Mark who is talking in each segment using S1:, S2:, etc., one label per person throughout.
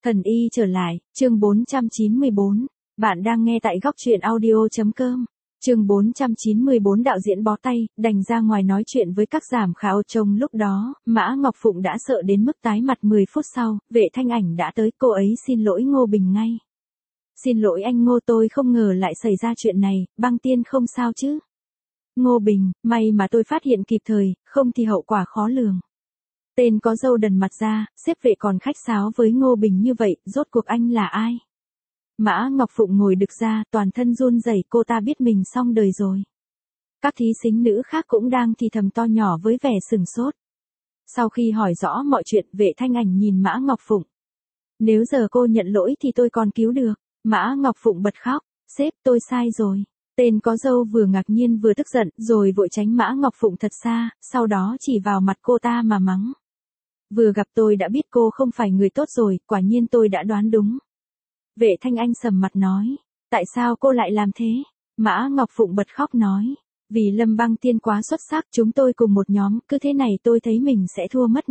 S1: Thần y trở lại, chương 494. Bạn đang nghe tại góc truyện audio.com. Chương 494 đạo diễn bó tay, đành ra ngoài nói chuyện với các giám khảo trong lúc đó, Mã Ngọc Phụng đã sợ đến mức tái mặt 10 phút sau, Vệ Thanh Ảnh đã tới, cô ấy xin lỗi Ngô Bình ngay. Xin lỗi anh Ngô, tôi không ngờ lại xảy ra chuyện này, Băng Tiên không sao chứ? Ngô Bình, may mà tôi phát hiện kịp thời, không thì hậu quả khó lường. Tên có râu đần mặt ra, xếp Vệ còn khách sáo với Ngô Bình như vậy, rốt cuộc anh là ai? Mã Ngọc Phụng ngồi đực ra, toàn thân run rẩy, cô ta biết mình xong đời rồi. Các thí sinh nữ khác cũng đang thì thầm to nhỏ với vẻ sửng sốt. Sau khi hỏi rõ mọi chuyện, Vệ Thanh Ảnh nhìn Mã Ngọc Phụng. Nếu giờ cô nhận lỗi thì tôi còn cứu được. Mã Ngọc Phụng bật khóc, sếp tôi sai rồi. Tên có râu vừa ngạc nhiên vừa tức giận, rồi vội tránh Mã Ngọc Phụng thật xa, sau đó chỉ vào mặt cô ta mà mắng. Vừa gặp tôi đã biết cô không phải người tốt rồi, quả nhiên tôi đã đoán đúng. Vệ Thanh Anh sầm mặt nói, tại sao cô lại làm thế? Mã Ngọc Phụng bật khóc nói, vì Lâm Băng Tiên quá xuất sắc, chúng tôi cùng một nhóm, cứ thế này tôi thấy mình sẽ thua mất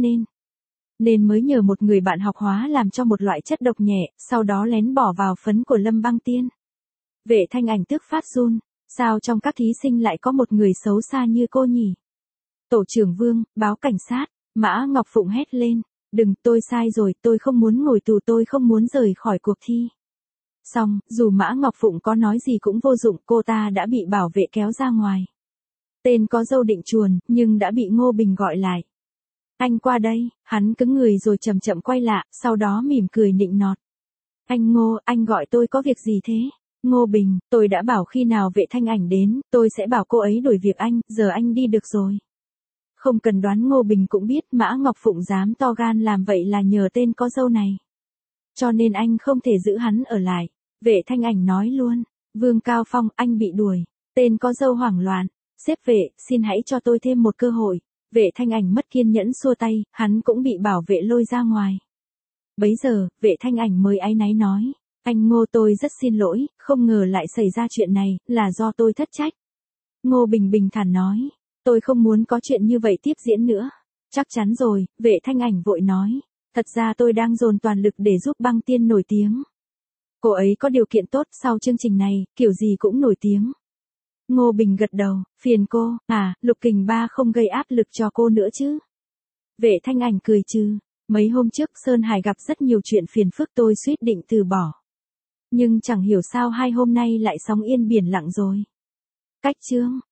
S1: nên mới nhờ một người bạn học hóa làm cho một loại chất độc nhẹ, sau đó lén bỏ vào phấn của Lâm Băng Tiên. Vệ Thanh Ảnh tức phát run, sao trong các thí sinh lại có một người xấu xa như cô nhỉ? Tổ trưởng Vương, báo cảnh sát. Mã Ngọc Phụng hét lên, đừng, tôi sai rồi, tôi không muốn ngồi tù, tôi không muốn rời khỏi cuộc thi. Xong, dù Mã Ngọc Phụng có nói gì cũng vô dụng, cô ta đã bị bảo vệ kéo ra ngoài. Tên có râu định chuồn, nhưng đã bị Ngô Bình gọi lại. Anh qua đây, hắn cứng người rồi chậm chậm quay lại, sau đó mỉm cười nịnh nọt. Anh Ngô, anh gọi tôi có việc gì thế? Ngô Bình, tôi đã bảo khi nào Vệ Thanh Ảnh đến, tôi sẽ bảo cô ấy đuổi việc anh, giờ anh đi được rồi. Không cần đoán, Ngô Bình cũng biết Mã Ngọc Phụng dám to gan làm vậy là nhờ tên có râu này. Cho nên anh không thể giữ hắn ở lại. Vệ Thanh Ảnh nói luôn, Vương Cao Phong, anh bị đuổi. Tên có râu hoảng loạn, sếp Vệ, xin hãy cho tôi thêm một cơ hội. Vệ Thanh Ảnh mất kiên nhẫn xua tay, hắn cũng bị bảo vệ lôi ra ngoài. Bấy giờ, Vệ Thanh Ảnh mới áy náy nói, anh Ngô, tôi rất xin lỗi, không ngờ lại xảy ra chuyện này, là do tôi thất trách. Ngô Bình bình thản nói, tôi không muốn có chuyện như vậy tiếp diễn nữa. Chắc chắn rồi, Vệ Thanh Ảnh vội nói, thật ra tôi đang dồn toàn lực để giúp Băng Tiên nổi tiếng. Cô ấy có điều kiện tốt, sau chương trình này, kiểu gì cũng nổi tiếng. Ngô Bình gật đầu, phiền cô, Lục Kình Ba không gây áp lực cho cô nữa chứ? Vệ Thanh Ảnh cười trừ, mấy hôm trước Sơn Hải gặp rất nhiều chuyện phiền phức, tôi suýt định từ bỏ. Nhưng chẳng hiểu sao 2 hôm nay lại sóng yên biển lặng rồi. Cách chương